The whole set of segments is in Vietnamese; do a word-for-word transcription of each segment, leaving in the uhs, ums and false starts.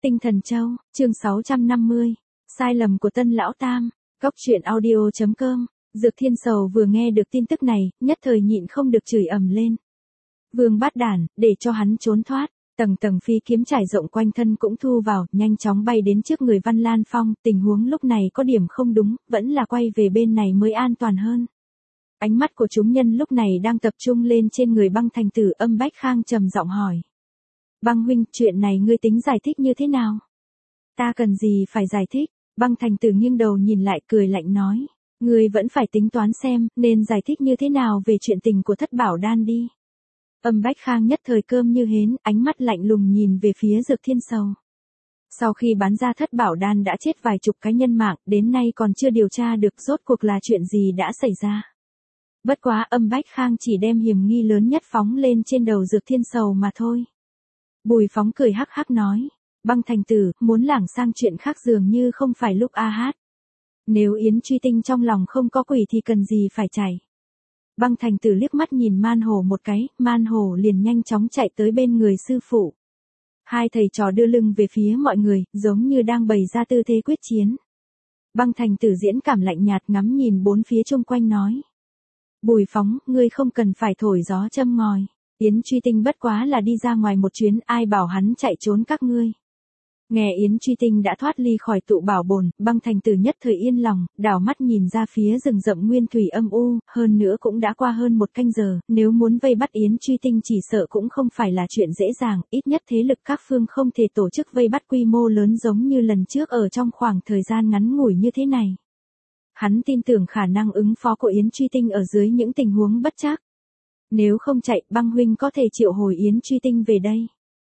Tinh Thần Châu, chương sáu trăm năm mươi. Sai lầm của Tân Lão Tam. Cóc truyện audio chấm com. Dược Thiên Sầu vừa nghe được tin tức này, nhất thời nhịn không được chửi ầm lên. Vương Bát Đản, để cho hắn trốn thoát. Tầng tầng phi kiếm trải rộng quanh thân cũng thu vào, nhanh chóng bay đến trước người Văn Lan Phong. Tình huống lúc này có điểm không đúng, vẫn là quay về bên này mới an toàn hơn. Ánh mắt của chúng nhân lúc này đang tập trung lên trên người Băng Thành Tử. Âm Bách Khang trầm giọng hỏi. Băng huynh, chuyện này ngươi tính giải thích như thế nào? Ta cần gì phải giải thích? Băng Thành Tử nghiêng đầu nhìn lại cười lạnh nói. Ngươi vẫn phải tính toán xem, nên giải thích như thế nào về chuyện tình của Thất Bảo Đan đi. Âm Bách Khang nhất thời cơm như hến, ánh mắt lạnh lùng nhìn về phía Dược Thiên Sầu. Sau khi bán ra Thất Bảo Đan đã chết vài chục cái nhân mạng, đến nay còn chưa điều tra được rốt cuộc là chuyện gì đã xảy ra. Bất quá Âm Bách Khang chỉ đem hiểm nghi lớn nhất phóng lên trên đầu Dược Thiên Sầu mà thôi. Bùi Phóng cười hắc hắc nói. Băng Thành Tử, muốn lảng sang chuyện khác dường như không phải lúc a hát. Nếu Yến Truy Tinh trong lòng không có quỷ thì cần gì phải chạy. Băng Thành Tử liếc mắt nhìn Man Hổ một cái, Man Hổ liền nhanh chóng chạy tới bên người sư phụ. Hai thầy trò đưa lưng về phía mọi người, giống như đang bày ra tư thế quyết chiến. Băng Thành Tử diễn cảm lạnh nhạt ngắm nhìn bốn phía chung quanh nói. Bùi Phóng, ngươi không cần phải thổi gió châm ngòi. Yến Truy Tinh bất quá là đi ra ngoài một chuyến, ai bảo hắn chạy trốn các ngươi. Nghe Yến Truy Tinh đã thoát ly khỏi tụ bảo bồn, Băng Thành Tử nhất thời yên lòng, đảo mắt nhìn ra phía rừng rậm nguyên thủy âm u, hơn nữa cũng đã qua hơn một canh giờ, nếu muốn vây bắt Yến Truy Tinh chỉ sợ cũng không phải là chuyện dễ dàng, ít nhất thế lực các phương không thể tổ chức vây bắt quy mô lớn giống như lần trước ở trong khoảng thời gian ngắn ngủi như thế này. Hắn tin tưởng khả năng ứng phó của Yến Truy Tinh ở dưới những tình huống bất trắc. Nếu không chạy, Băng huynh có thể triệu hồi Yến Truy Tinh về đây.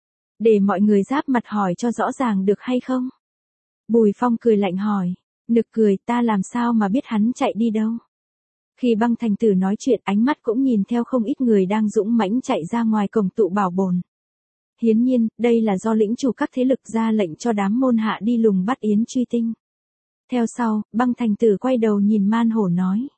Để mọi người giáp mặt hỏi cho rõ ràng được hay không? Bùi Phong cười lạnh hỏi. Nực cười, ta làm sao mà biết hắn chạy đi đâu? Khi Băng Thành Tử nói chuyện, ánh mắt cũng nhìn theo không ít người đang dũng mãnh chạy ra ngoài cổng tụ bảo bồn. Hiển nhiên, đây là do lĩnh chủ các thế lực ra lệnh cho đám môn hạ đi lùng bắt Yến Truy Tinh. Theo sau, Băng Thành Tử quay đầu nhìn Man Hổ nói.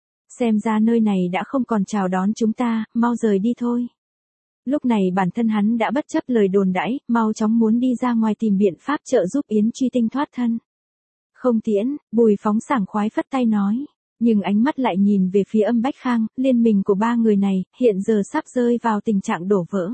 Xem ra nơi này đã không còn chào đón chúng ta, mau rời đi thôi. Lúc này bản thân hắn đã bất chấp lời đồn đãi, mau chóng muốn đi ra ngoài tìm biện pháp trợ giúp Yến Truy Tinh thoát thân. Không tiễn, Bùi Phóng sảng khoái phất tay nói, nhưng ánh mắt lại nhìn về phía Âm Bách Khang, liên minh của ba người này, hiện giờ sắp rơi vào tình trạng đổ vỡ.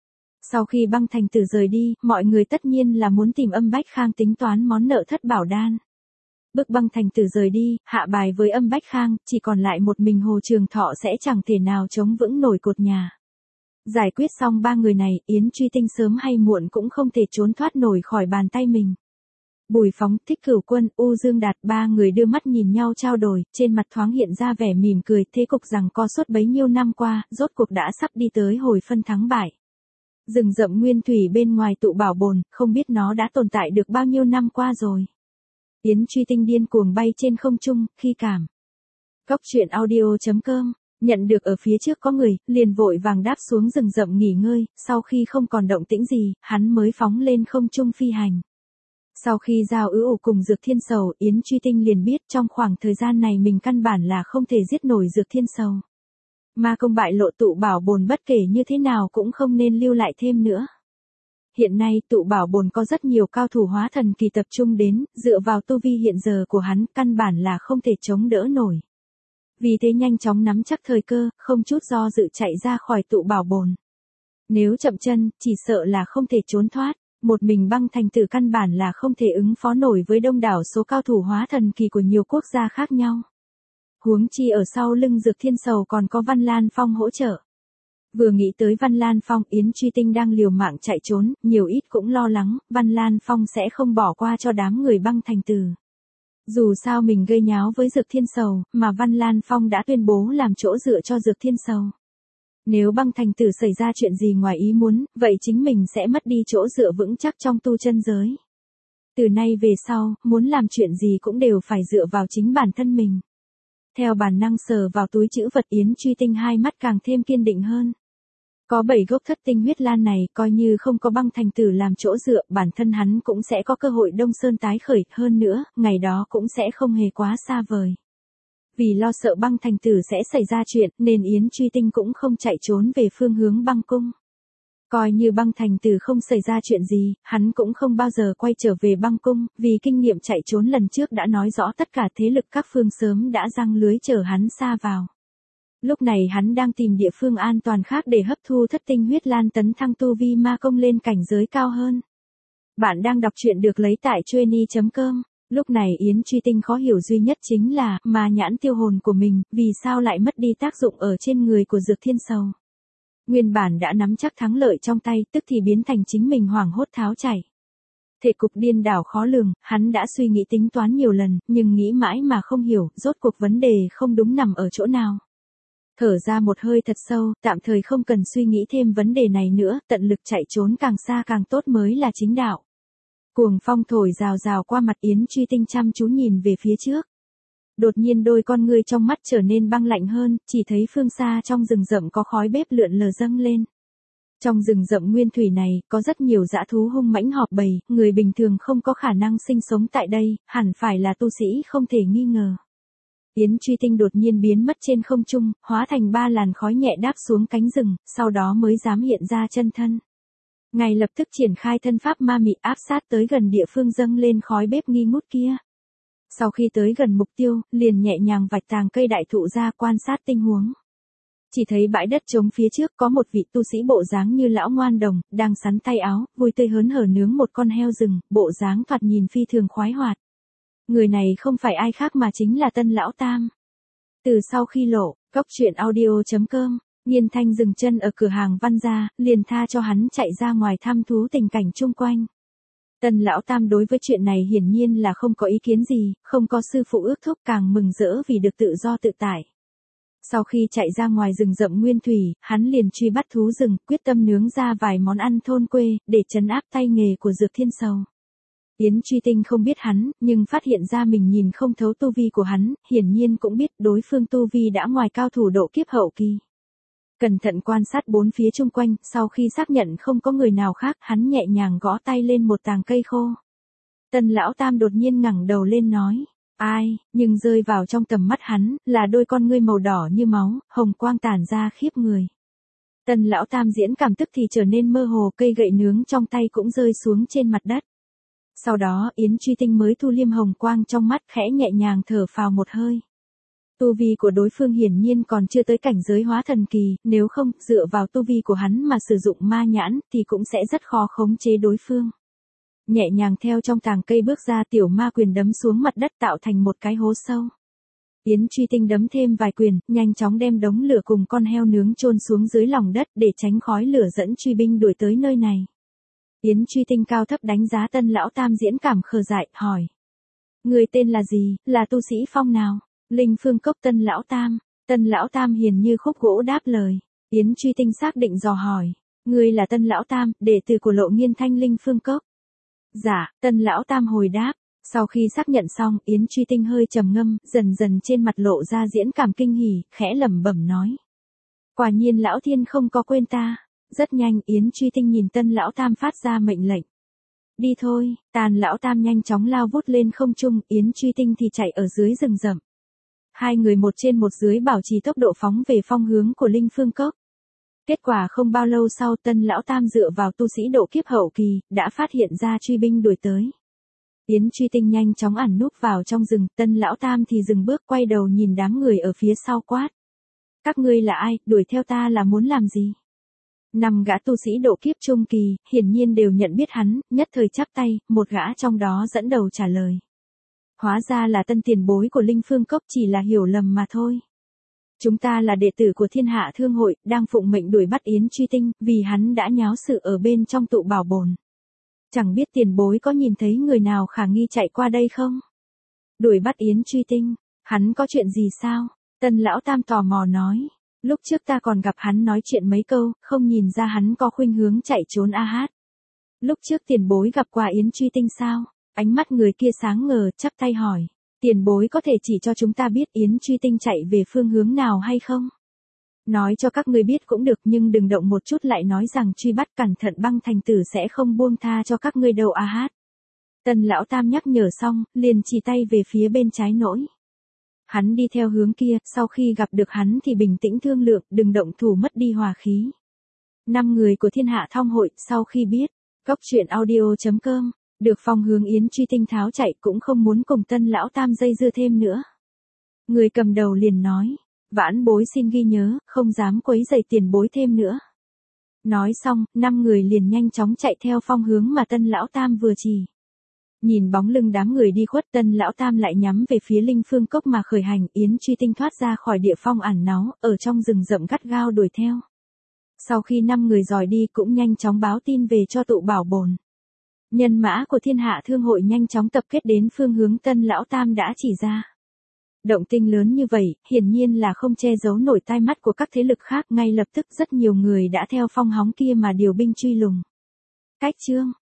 Sau khi Băng Thành Tử rời đi, mọi người tất nhiên là muốn tìm Âm Bách Khang tính toán món nợ Thất Bảo Đan. Bức Băng Thành Tử rời đi, hạ bài với Âm Bách Khang, chỉ còn lại một mình Hồ Trường Thọ sẽ chẳng thể nào chống vững nổi cột nhà. Giải quyết xong ba người này, Yến Truy Tinh sớm hay muộn cũng không thể trốn thoát nổi khỏi bàn tay mình. Bùi Phóng, Thích Cửu Quân, U Dương Đạt, ba người đưa mắt nhìn nhau trao đổi, trên mặt thoáng hiện ra vẻ mỉm cười, thế cục rằng co suốt bấy nhiêu năm qua, rốt cuộc đã sắp đi tới hồi phân thắng bại. Rừng rậm nguyên thủy bên ngoài tụ bảo bồn, không biết nó đã tồn tại được bao nhiêu năm qua rồi. Yến Truy Tinh điên cuồng bay trên không trung, khi cảm. Cóc truyện audio chấm com. Nhận được ở phía trước có người, liền vội vàng đáp xuống rừng rậm nghỉ ngơi, sau khi không còn động tĩnh gì, hắn mới phóng lên không trung phi hành. Sau khi giao ứ ủ cùng Dược Thiên Sầu, Yến Truy Tinh liền biết trong khoảng thời gian này mình căn bản là không thể giết nổi Dược Thiên Sầu. Mà công bại lộ tụ bảo bồn bất kể như thế nào cũng không nên lưu lại thêm nữa. Hiện nay tụ bảo bồn có rất nhiều cao thủ hóa thần kỳ tập trung đến, dựa vào tu vi hiện giờ của hắn, căn bản là không thể chống đỡ nổi. Vì thế nhanh chóng nắm chắc thời cơ, không chút do dự chạy ra khỏi tụ bảo bồn. Nếu chậm chân, chỉ sợ là không thể trốn thoát, một mình Băng Thành Tử căn bản là không thể ứng phó nổi với đông đảo số cao thủ hóa thần kỳ của nhiều quốc gia khác nhau. Huống chi ở sau lưng Dược Thiên Sầu còn có Văn Lan Phong hỗ trợ. Vừa nghĩ tới Văn Lan Phong, Yến Truy Tinh đang liều mạng chạy trốn, nhiều ít cũng lo lắng, Văn Lan Phong sẽ không bỏ qua cho đám người Băng Thành Tử. Dù sao mình gây nháo với Dược Thiên Sầu, mà Văn Lan Phong đã tuyên bố làm chỗ dựa cho Dược Thiên Sầu. Nếu Băng Thành Tử xảy ra chuyện gì ngoài ý muốn, vậy chính mình sẽ mất đi chỗ dựa vững chắc trong tu chân giới. Từ nay về sau, muốn làm chuyện gì cũng đều phải dựa vào chính bản thân mình. Theo bản năng sờ vào túi trữ vật, Yến Truy Tinh hai mắt càng thêm kiên định hơn. Có bảy gốc thất tinh huyết lan này, coi như không có Băng Thành Tử làm chỗ dựa, bản thân hắn cũng sẽ có cơ hội Đông Sơn tái khởi, hơn nữa, ngày đó cũng sẽ không hề quá xa vời. Vì lo sợ Băng Thành Tử sẽ xảy ra chuyện, nên Yến Truy Tinh cũng không chạy trốn về phương hướng băng cung. Coi như Băng Thành Tử không xảy ra chuyện gì, hắn cũng không bao giờ quay trở về băng cung, vì kinh nghiệm chạy trốn lần trước đã nói rõ tất cả thế lực các phương sớm đã giăng lưới chờ hắn xa vào. Lúc này hắn đang tìm địa phương an toàn khác để hấp thu thất tinh huyết lan tấn thăng tu vi ma công lên cảnh giới cao hơn. Bạn đang đọc truyện được lấy tại chuyenny chấm com. Lúc này Yến Truy Tinh khó hiểu duy nhất chính là, ma nhãn tiêu hồn của mình, vì sao lại mất đi tác dụng ở trên người của Dược Thiên Sầu. Nguyên bản đã nắm chắc thắng lợi trong tay, tức thì biến thành chính mình hoảng hốt tháo chạy. Thể cục điên đảo khó lường, hắn đã suy nghĩ tính toán nhiều lần, nhưng nghĩ mãi mà không hiểu, rốt cuộc vấn đề không đúng nằm ở chỗ nào. Thở ra một hơi thật sâu, tạm thời không cần suy nghĩ thêm vấn đề này nữa, tận lực chạy trốn càng xa càng tốt mới là chính đạo. Cuồng phong thổi rào rào qua mặt Yến Truy Tinh chăm chú nhìn về phía trước. Đột nhiên đôi con ngươi trong mắt trở nên băng lạnh hơn, chỉ thấy phương xa trong rừng rậm có khói bếp lượn lờ dâng lên. Trong rừng rậm nguyên thủy này, có rất nhiều dã thú hung mãnh họp bầy, người bình thường không có khả năng sinh sống tại đây, hẳn phải là tu sĩ không thể nghi ngờ. Yến Truy Tinh đột nhiên biến mất trên không trung, hóa thành ba làn khói nhẹ đáp xuống cánh rừng, sau đó mới dám hiện ra chân thân. Ngay lập tức triển khai thân pháp ma mị áp sát tới gần địa phương dâng lên khói bếp nghi ngút kia. Sau khi tới gần mục tiêu, liền nhẹ nhàng vạch tàng cây đại thụ ra quan sát tình huống. Chỉ thấy bãi đất trống phía trước có một vị tu sĩ bộ dáng như lão ngoan đồng, đang sắn tay áo, vui tươi hớn hở nướng một con heo rừng, bộ dáng thoạt nhìn phi thường khoái hoạt. Người này không phải ai khác mà chính là Tân Lão Tam. Từ sau khi lộ, góc truyện audio chấm com, Nhiên Thanh dừng chân ở cửa hàng Văn Gia, liền tha cho hắn chạy ra ngoài thăm thú tình cảnh chung quanh. Tân Lão Tam đối với chuyện này hiển nhiên là không có ý kiến gì, không có sư phụ ước thúc càng mừng rỡ vì được tự do tự tại. Sau khi chạy ra ngoài rừng rậm nguyên thủy, hắn liền truy bắt thú rừng, quyết tâm nướng ra vài món ăn thôn quê, để trấn áp tay nghề của Dược Thiên Sầu. Yến Truy Tinh không biết hắn, nhưng phát hiện ra mình nhìn không thấu tu vi của hắn, hiển nhiên cũng biết đối phương tu vi đã ngoài cao thủ độ kiếp hậu kỳ. Cẩn thận quan sát bốn phía chung quanh, sau khi xác nhận không có người nào khác, hắn nhẹ nhàng gõ tay lên một tàng cây khô. Tân Lão Tam đột nhiên ngẩng đầu lên nói, ai, nhưng rơi vào trong tầm mắt hắn, là đôi con ngươi màu đỏ như máu, hồng quang tản ra khiếp người. Tân Lão Tam diễn cảm tức thì trở nên mơ hồ, cây gậy nướng trong tay cũng rơi xuống trên mặt đất. Sau đó Yến Truy Tinh mới thu liêm hồng quang trong mắt, khẽ nhẹ nhàng thở phào một hơi. Tu vi của đối phương hiển nhiên còn chưa tới cảnh giới hóa thần kỳ, nếu không, dựa vào tu vi của hắn mà sử dụng ma nhãn, thì cũng sẽ rất khó khống chế đối phương. Nhẹ nhàng theo trong tàng cây bước ra, tiểu ma quyền đấm xuống mặt đất tạo thành một cái hố sâu. Yến Truy Tinh đấm thêm vài quyền, nhanh chóng đem đống lửa cùng con heo nướng chôn xuống dưới lòng đất để tránh khói lửa dẫn truy binh đuổi tới nơi này. Yến Truy Tinh cao thấp đánh giá Tân Lão Tam diễn cảm khờ dại, hỏi. Người tên là gì, là tu sĩ phong nào? Linh Phương Cốc. Tân Lão Tam. Tân Lão Tam hiền như khúc gỗ đáp lời. Yến Truy Tinh xác định dò hỏi. Ngươi là Tân Lão Tam, đệ tử của Lộ Nghiên Thanh Linh Phương Cốc. Dạ, Tân Lão Tam hồi đáp. Sau khi xác nhận xong, Yến Truy Tinh hơi trầm ngâm, dần dần trên mặt lộ ra diễn cảm kinh hỉ, khẽ lẩm bẩm nói. Quả nhiên Lão Thiên không có quên ta. Rất nhanh Yến Truy Tinh nhìn Tân Lão Tam phát ra mệnh lệnh. Đi thôi, Tàn Lão Tam nhanh chóng lao vút lên không trung, Yến Truy Tinh thì chạy ở dưới rừng rậm. Hai người một trên một dưới bảo trì tốc độ phóng về phong hướng của Linh Phương Cốc. Kết quả không bao lâu sau Tân Lão Tam dựa vào tu sĩ độ kiếp hậu kỳ, đã phát hiện ra truy binh đuổi tới. Yến Truy Tinh nhanh chóng ẩn núp vào trong rừng, Tân Lão Tam thì dừng bước quay đầu nhìn đám người ở phía sau quát. Các ngươi là ai, đuổi theo ta là muốn làm gì? Năm gã tu sĩ độ kiếp trung kỳ, hiển nhiên đều nhận biết hắn, nhất thời chắp tay, một gã trong đó dẫn đầu trả lời. Hóa ra là Tân tiền bối của Linh Phương Cốc, chỉ là hiểu lầm mà thôi. Chúng ta là đệ tử của Thiên Hạ Thương Hội, đang phụng mệnh đuổi bắt Yến Truy Tinh, vì hắn đã nháo sự ở bên trong tụ bảo bồn. Chẳng biết tiền bối có nhìn thấy người nào khả nghi chạy qua đây không? Đuổi bắt Yến Truy Tinh, hắn có chuyện gì sao? Tân Lão Tam tò mò nói. Lúc trước ta còn gặp hắn nói chuyện mấy câu, không nhìn ra hắn có khuynh hướng chạy trốn a hát. Lúc trước tiền bối gặp qua Yến Truy Tinh sao? Ánh mắt người kia sáng ngờ, chắp tay hỏi. Tiền bối có thể chỉ cho chúng ta biết Yến Truy Tinh chạy về phương hướng nào hay không? Nói cho các ngươi biết cũng được, nhưng đừng động một chút lại nói rằng truy bắt, cẩn thận Băng Thành Tử sẽ không buông tha cho các ngươi đâu a hát. Tân Lão Tam nhắc nhở xong, liền chỉ tay về phía bên trái nỗi. Hắn đi theo hướng kia, sau khi gặp được hắn thì bình tĩnh thương lượng, đừng động thủ mất đi hòa khí. Năm người của Thiên Hạ Thong hội sau khi biết, cốc truyện audio chấm com, được Phong Hướng Yến truy tinh tháo chạy cũng không muốn cùng Tân Lão Tam dây dưa thêm nữa. Người cầm đầu liền nói, vãn bối xin ghi nhớ, không dám quấy rầy tiền bối thêm nữa. Nói xong, năm người liền nhanh chóng chạy theo phong hướng mà Tân Lão Tam vừa chỉ. Nhìn bóng lưng đám người đi khuất, Tân Lão Tam lại nhắm về phía Linh Phương Cốc mà khởi hành. Yến truy tinh thoát ra khỏi địa phong ẩn náu, ở trong rừng rậm gắt gao đuổi theo. Sau khi năm người dòi đi cũng nhanh chóng báo tin về cho tụ bảo bồn. Nhân mã của Thiên Hạ Thương hội nhanh chóng tập kết đến phương hướng Tân Lão Tam đã chỉ ra. Động tinh lớn như vậy, hiển nhiên là không che giấu nổi tai mắt của các thế lực khác, ngay lập tức rất nhiều người đã theo phong hóng kia mà điều binh truy lùng. Cách chương